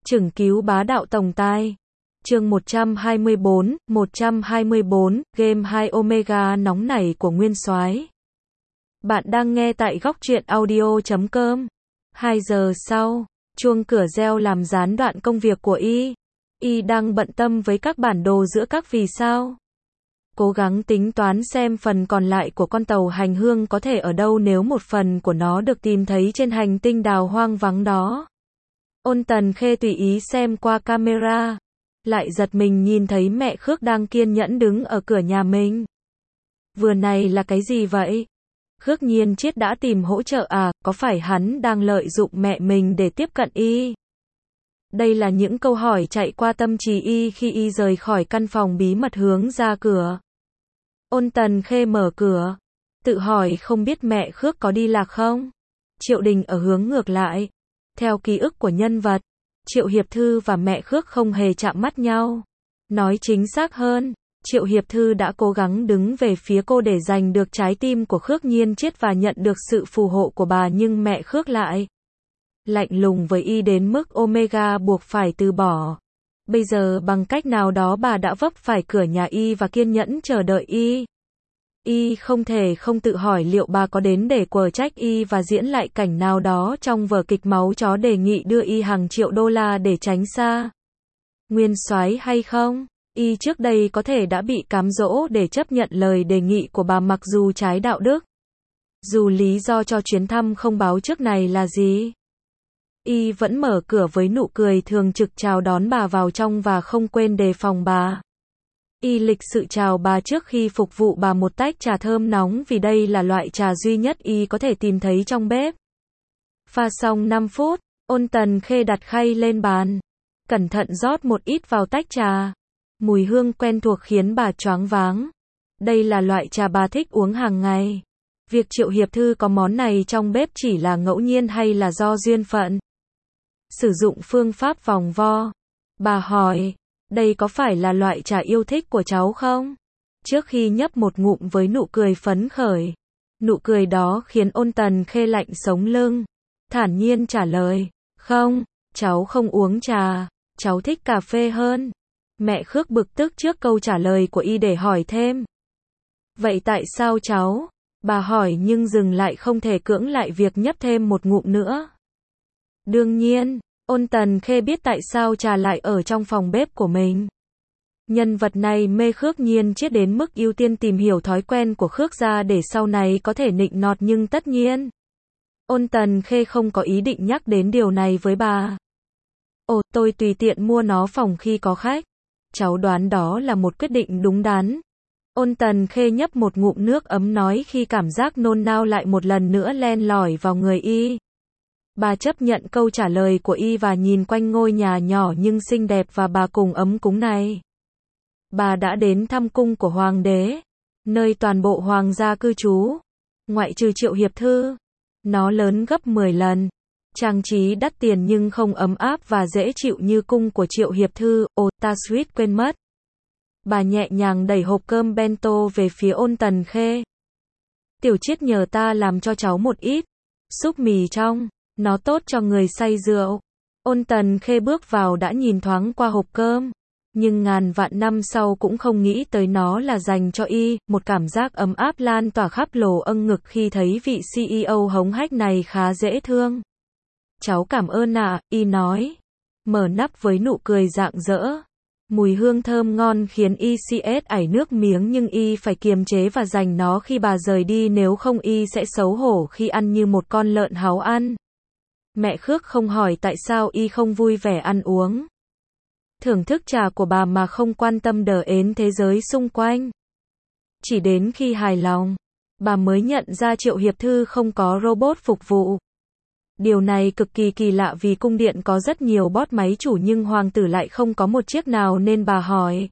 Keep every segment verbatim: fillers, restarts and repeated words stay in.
Chừng cứu bá đạo tổng tài. Chương một trăm hai mươi bốn, một trăm hai mươi bốn, game hai Omega nóng nảy của Nguyên Soái. Bạn đang nghe tại góc truyện audio chấm com. hai giờ sau, chuông cửa reo làm gián đoạn công việc của y. Y đang bận tâm với các bản đồ giữa các vì sao. Cố gắng tính toán xem phần còn lại của con tàu hành hương có thể ở đâu nếu một phần của nó được tìm thấy trên hành tinh đào hoang vắng đó. Ôn Tần Khê tùy ý xem qua camera, lại giật mình nhìn thấy mẹ Khước đang kiên nhẫn đứng ở cửa nhà mình. Vừa này là cái gì vậy? Khước Nhiên Chiết đã tìm hỗ trợ à, có phải hắn đang lợi dụng mẹ mình để tiếp cận y? Đây là những câu hỏi chạy qua tâm trí y khi y rời khỏi căn phòng bí mật hướng ra cửa. Ôn Tần Khê mở cửa, tự hỏi không biết mẹ Khước có đi lạc không? Triệu Đình ở hướng ngược lại. Theo ký ức của nhân vật, Triệu Hiệp Thư và mẹ Khước không hề chạm mắt nhau. Nói chính xác hơn, Triệu Hiệp Thư đã cố gắng đứng về phía cô để giành được trái tim của Khước Nhiên Chiết và nhận được sự phù hộ của bà, nhưng mẹ Khước lại lạnh lùng với y đến mức Omega buộc phải từ bỏ. Bây giờ bằng cách nào đó bà đã vấp phải cửa nhà y và kiên nhẫn chờ đợi y. Y không thể không tự hỏi liệu bà có đến để quở trách y và diễn lại cảnh nào đó trong vở kịch máu chó đề nghị đưa y hàng triệu đô la để tránh xa Nguyên Soái hay không. Y trước đây có thể đã bị cám dỗ để chấp nhận lời đề nghị của bà mặc dù trái đạo đức. Dù lý do cho chuyến thăm không báo trước này là gì, y vẫn mở cửa với nụ cười thường trực chào đón bà vào trong và không quên đề phòng bà. Y lịch sự chào bà trước khi phục vụ bà một tách trà thơm nóng vì đây là loại trà duy nhất y có thể tìm thấy trong bếp. Pha xong năm phút, Ôn Tần Khê đặt khay lên bàn, cẩn thận rót một ít vào tách trà. Mùi hương quen thuộc khiến bà choáng váng. Đây là loại trà bà thích uống hàng ngày. Việc Triệu Hiệp Thư có món này trong bếp chỉ là ngẫu nhiên hay là do duyên phận? Sử dụng phương pháp vòng vo, bà hỏi, đây có phải là loại trà yêu thích của cháu không? Trước khi nhấp một ngụm với nụ cười phấn khởi. Nụ cười đó khiến Ôn Tần Khê lạnh sống lưng. Thản nhiên trả lời, không, cháu không uống trà, cháu thích cà phê hơn. Mẹ Khước bực tức trước câu trả lời của y để hỏi thêm. Vậy tại sao cháu? Bà hỏi nhưng dừng lại không thể cưỡng lại việc nhấp thêm một ngụm nữa. Đương nhiên, Ôn Tần Khê biết tại sao trà lại ở trong phòng bếp của mình. Nhân vật này mê Khước Nhiên Chiết đến mức ưu tiên tìm hiểu thói quen của Khước gia để sau này có thể nịnh nọt, nhưng tất nhiên Ôn Tần Khê không có ý định nhắc đến điều này với bà. Ồ, tôi tùy tiện mua nó phòng khi có khách. Cháu đoán đó là một quyết định đúng đắn. Ôn Tần Khê nhấp một ngụm nước ấm nói khi cảm giác nôn nao lại một lần nữa len lỏi vào người y. Bà chấp nhận câu trả lời của y và nhìn quanh ngôi nhà nhỏ nhưng xinh đẹp và bà cùng ấm cúng này. Bà đã đến thăm cung của hoàng đế, nơi toàn bộ hoàng gia cư trú, ngoại trừ Triệu Hiệp Thư. Nó lớn gấp mười lần, trang trí đắt tiền nhưng không ấm áp và dễ chịu như cung của Triệu Hiệp Thư. Ồ, ta suýt quên mất. Bà nhẹ nhàng đẩy hộp cơm bento về phía Ôn Tần Khê. Tiểu Chiết nhờ ta làm cho cháu một ít súp mì trong, nó tốt cho người say rượu. Ôn Tần Khê bước vào đã nhìn thoáng qua hộp cơm, nhưng ngàn vạn năm sau cũng không nghĩ tới nó là dành cho y. Một cảm giác ấm áp lan tỏa khắp lồ âng ngực khi thấy vị xê e ô hống hách này khá dễ thương. Cháu cảm ơn ạ, y nói, mở nắp với nụ cười rạng rỡ. Mùi hương thơm ngon khiến y cs ảy nước miếng, nhưng y phải kiềm chế và dành nó khi bà rời đi, nếu không y sẽ xấu hổ khi ăn như một con lợn háu ăn. Mẹ Khước không hỏi tại sao y không vui vẻ ăn uống, thưởng thức trà của bà mà không quan tâm đờ ến thế giới xung quanh. Chỉ đến khi hài lòng, bà mới nhận ra Triệu Hiệp Thư không có robot phục vụ. Điều này cực kỳ kỳ lạ vì cung điện có rất nhiều bot máy chủ nhưng hoàng tử lại không có một chiếc nào, nên bà hỏi.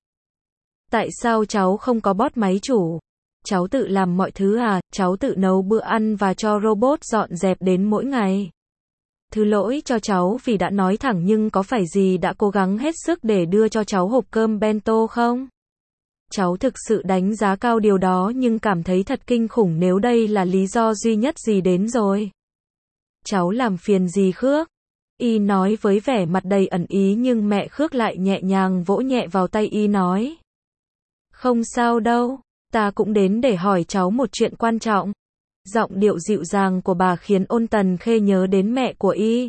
Tại sao cháu không có bot máy chủ? Cháu tự làm mọi thứ à? Cháu tự nấu bữa ăn và cho robot dọn dẹp đến mỗi ngày. Thứ lỗi cho cháu vì đã nói thẳng, nhưng có phải gì đã cố gắng hết sức để đưa cho cháu hộp cơm bento không? Cháu thực sự đánh giá cao điều đó nhưng cảm thấy thật kinh khủng nếu đây là lý do duy nhất. Gì đến rồi? Cháu làm phiền gì Khước? Y nói với vẻ mặt đầy ẩn ý nhưng mẹ Khước lại nhẹ nhàng vỗ nhẹ vào tay Y nói. Không sao đâu, ta cũng đến để hỏi cháu một chuyện quan trọng. Giọng điệu dịu dàng của bà khiến Ôn Tần Khê nhớ đến mẹ của Y.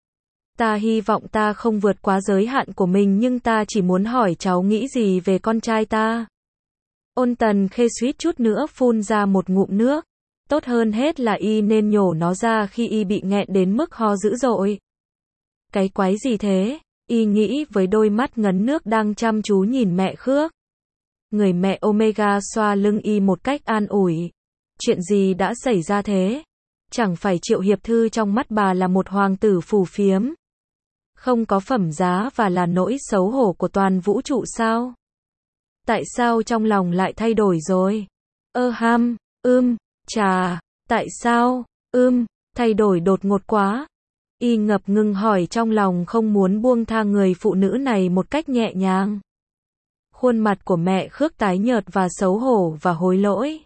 Ta hy vọng ta không vượt quá giới hạn của mình nhưng ta chỉ muốn hỏi cháu nghĩ gì về con trai ta. Ôn Tần Khê suýt chút nữa phun ra một ngụm nước. Tốt hơn hết là Y nên nhổ nó ra khi Y bị nghẹn đến mức ho dữ dội. Cái quái gì thế? Y nghĩ với đôi mắt ngấn nước đang chăm chú nhìn mẹ Khước. Người mẹ Omega xoa lưng Y một cách an ủi. Chuyện gì đã xảy ra thế? Chẳng phải Triệu Hiệp Thư trong mắt bà là một hoàng tử phù phiếm, không có phẩm giá và là nỗi xấu hổ của toàn vũ trụ sao? Tại sao trong lòng lại thay đổi rồi? Ơ ham, ưm, chà, tại sao, ưm, thay đổi đột ngột quá? Y ngập ngừng hỏi trong lòng không muốn buông tha người phụ nữ này một cách nhẹ nhàng. Khuôn mặt của mẹ Khước tái nhợt và xấu hổ và hối lỗi.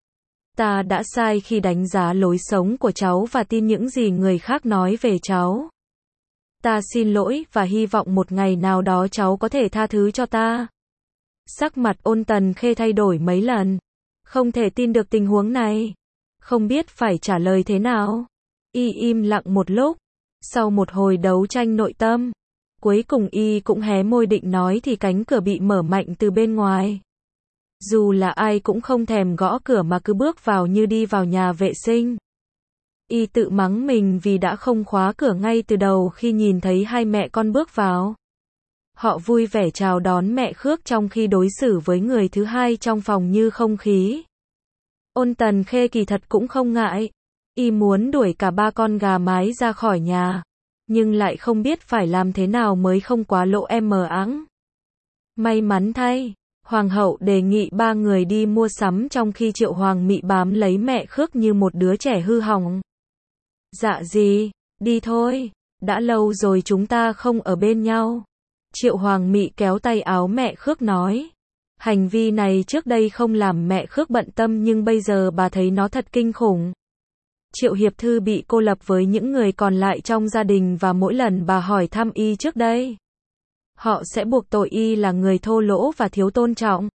Ta đã sai khi đánh giá lối sống của cháu và tin những gì người khác nói về cháu. Ta xin lỗi và hy vọng một ngày nào đó cháu có thể tha thứ cho ta. Sắc mặt Ôn Tần Khê thay đổi mấy lần. Không thể tin được tình huống này. Không biết phải trả lời thế nào. Y im lặng một lúc. Sau một hồi đấu tranh nội tâm, cuối cùng Y cũng hé môi định nói thì cánh cửa bị mở mạnh từ bên ngoài. Dù là ai cũng không thèm gõ cửa mà cứ bước vào như đi vào nhà vệ sinh. Y tự mắng mình vì đã không khóa cửa ngay từ đầu khi nhìn thấy hai mẹ con bước vào. Họ vui vẻ chào đón mẹ Khước trong khi đối xử với người thứ hai trong phòng như không khí. Ôn Tần Khê kỳ thật cũng không ngại. Y muốn đuổi cả ba con gà mái ra khỏi nhà, nhưng lại không biết phải làm thế nào mới không quá lộ em mờ áng. May mắn thay, Hoàng hậu đề nghị ba người đi mua sắm trong khi Triệu Hoàng Mị bám lấy mẹ Khước như một đứa trẻ hư hỏng. Dạ gì, đi thôi, đã lâu rồi chúng ta không ở bên nhau. Triệu Hoàng Mị kéo tay áo mẹ Khước nói. Hành vi này trước đây không làm mẹ Khước bận tâm nhưng bây giờ bà thấy nó thật kinh khủng. Triệu Hiệp Thư bị cô lập với những người còn lại trong gia đình và mỗi lần bà hỏi thăm Y trước đây, họ sẽ buộc tội Y là người thô lỗ và thiếu tôn trọng.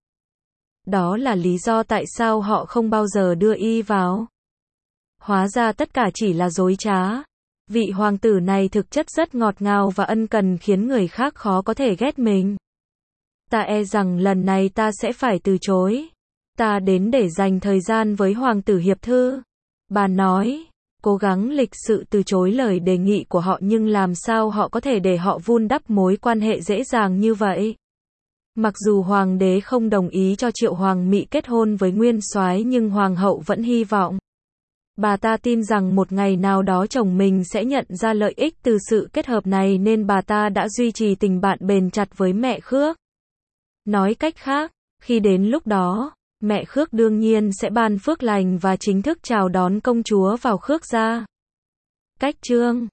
Đó là lý do tại sao họ không bao giờ đưa Y vào. Hóa ra tất cả chỉ là dối trá. Vị hoàng tử này thực chất rất ngọt ngào và ân cần khiến người khác khó có thể ghét mình. Ta e rằng lần này ta sẽ phải từ chối. Ta đến để dành thời gian với hoàng tử Hiệp Thư. Bà nói, cố gắng lịch sự từ chối lời đề nghị của họ nhưng làm sao họ có thể để họ vun đắp mối quan hệ dễ dàng như vậy. Mặc dù hoàng đế không đồng ý cho Triệu Hoàng Mị kết hôn với nguyên soái nhưng hoàng hậu vẫn hy vọng. Bà ta tin rằng một ngày nào đó chồng mình sẽ nhận ra lợi ích từ sự kết hợp này nên bà ta đã duy trì tình bạn bền chặt với mẹ Khước. Nói cách khác, khi đến lúc đó, mẹ Khước đương nhiên sẽ ban phước lành và chính thức chào đón công chúa vào Khước gia. Cách chương